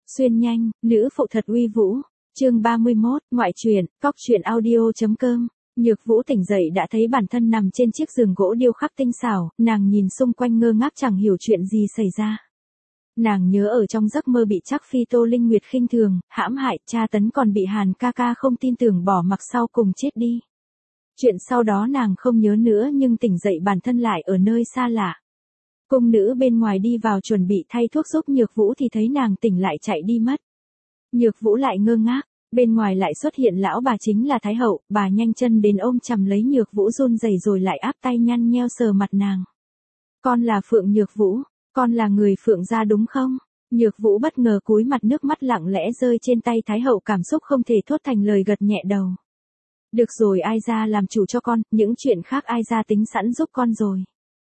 Xuyên nhanh, nữ phụ thật uy vũ. Chương 31, ngoại truyện, cóc truyện audio.com. Nhược Vũ tỉnh dậy đã thấy bản thân nằm trên chiếc giường gỗ điêu khắc tinh xảo, nàng nhìn xung quanh ngơ ngác chẳng hiểu chuyện gì xảy ra. Nàng nhớ ở trong giấc mơ bị Trác Phi Tô Linh Nguyệt khinh thường, hãm hại, tra tấn, còn bị Hàn ca ca không tin tưởng bỏ mặc sau cùng chết đi. Chuyện sau đó nàng không nhớ nữa, nhưng tỉnh dậy bản thân lại ở nơi xa lạ. Cung nữ bên ngoài đi vào chuẩn bị thay thuốc giúp Nhược Vũ thì thấy nàng tỉnh lại chạy đi mất. Nhược Vũ lại ngơ ngác, bên ngoài lại xuất hiện lão bà chính là Thái hậu, bà nhanh chân đến ôm chầm lấy Nhược Vũ run rẩy rồi lại áp tay nhăn nheo sờ mặt nàng. Con là Phượng Nhược Vũ, con là người Phượng gia đúng không? Nhược Vũ bất ngờ cúi mặt, nước mắt lặng lẽ rơi trên tay Thái hậu, cảm xúc không thể thốt thành lời, gật nhẹ đầu. Được rồi, ai gia làm chủ cho con, những chuyện khác ai gia tính sẵn giúp con rồi.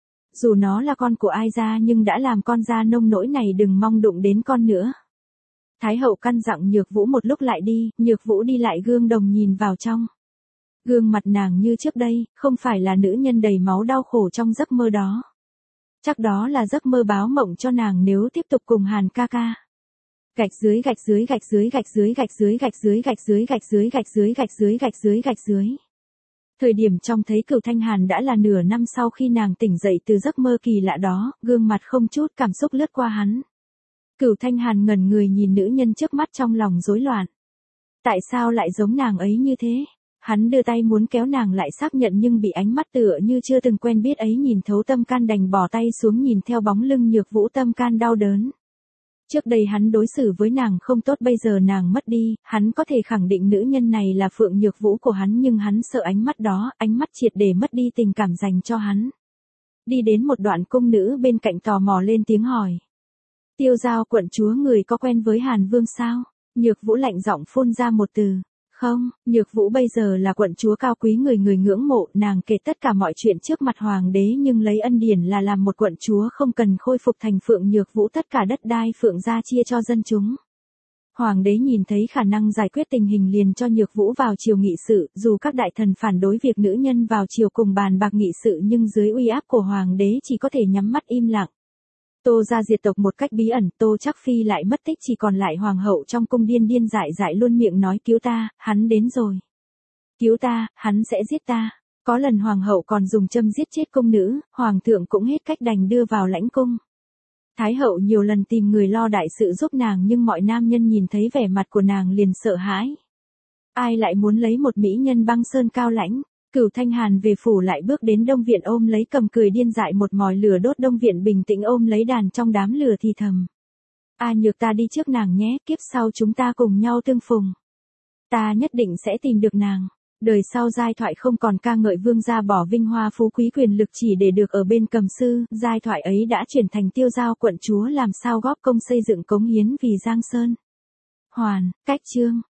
Dù nó là con của ai gia nhưng đã làm con ra nông nỗi này, đừng mong đụng đến con nữa. Thái hậu căn dặn Nhược Vũ một lúc lại đi. Nhược Vũ đi lại gương đồng nhìn vào trong. Gương mặt nàng như trước đây, không phải là nữ nhân đầy máu đau khổ trong giấc mơ đó. Chắc đó là giấc mơ báo mộng cho nàng nếu tiếp tục cùng Hàn ca ca. Gạch dưới gạch dưới gạch dưới gạch dưới gạch dưới gạch dưới gạch dưới gạch dưới gạch dưới gạch dưới gạch dưới gạch dưới. Thời điểm trông thấy Cửu Thanh Hàn đã là nửa năm sau khi nàng tỉnh dậy từ giấc mơ kỳ lạ đó, gương mặt không chút cảm xúc lướt qua hắn. Cửu Thanh Hàn ngẩn người nhìn nữ nhân trước mắt trong lòng rối loạn. Tại sao lại giống nàng ấy như thế? Hắn đưa tay muốn kéo nàng lại xác nhận nhưng bị ánh mắt tựa như chưa từng quen biết ấy nhìn thấu tâm can, đành bỏ tay xuống nhìn theo bóng lưng Nhược Vũ, tâm can đau đớn. Trước đây hắn đối xử với nàng không tốt, bây giờ nàng mất đi, hắn có thể khẳng định nữ nhân này là Phượng Nhược Vũ của hắn, nhưng hắn sợ ánh mắt đó, ánh mắt triệt để mất đi tình cảm dành cho hắn. Đi đến một đoạn, cung nữ bên cạnh tò mò lên tiếng hỏi. Tiêu Giao quận chúa, người có quen với Hàn Vương sao? Nhược Vũ lạnh giọng phun ra một từ. Không, Nhược Vũ bây giờ là quận chúa cao quý, người người ngưỡng mộ, nàng kể tất cả mọi chuyện trước mặt hoàng đế, nhưng lấy ân điển là làm một quận chúa không cần khôi phục thành Phượng Nhược Vũ, tất cả đất đai Phượng gia chia cho dân chúng. Hoàng đế nhìn thấy khả năng giải quyết tình hình liền cho Nhược Vũ vào triều nghị sự, dù các đại thần phản đối việc nữ nhân vào triều cùng bàn bạc nghị sự nhưng dưới uy áp của hoàng đế chỉ có thể nhắm mắt im lặng. Tô gia diệt tộc một cách bí ẩn, Tô Trác Phi lại mất tích, chỉ còn lại hoàng hậu trong cung điên điên dại dại luôn miệng nói cứu ta, hắn đến rồi. Cứu ta, hắn sẽ giết ta. Có lần hoàng hậu còn dùng châm giết chết cung nữ, hoàng thượng cũng hết cách đành đưa vào lãnh cung. Thái hậu nhiều lần tìm người lo đại sự giúp nàng nhưng mọi nam nhân nhìn thấy vẻ mặt của nàng liền sợ hãi. Ai lại muốn lấy một mỹ nhân băng sơn cao lãnh. Cửu Thanh Hàn về phủ lại bước đến Đông Viện ôm lấy Cầm, cười điên dại một mồi lửa đốt Đông Viện bình tĩnh ôm lấy đàn trong đám lửa thì thầm. A Nhược, ta đi trước nàng nhé, kiếp sau chúng ta cùng nhau tương phùng. Ta nhất định sẽ tìm được nàng. Đời sau giai thoại không còn ca ngợi vương gia bỏ vinh hoa phú quý quyền lực chỉ để được ở bên Cầm sư, giai thoại ấy đã chuyển thành Tiêu Giao quận chúa làm sao góp công xây dựng cống hiến vì Giang Sơn. Hoàn, cách chương.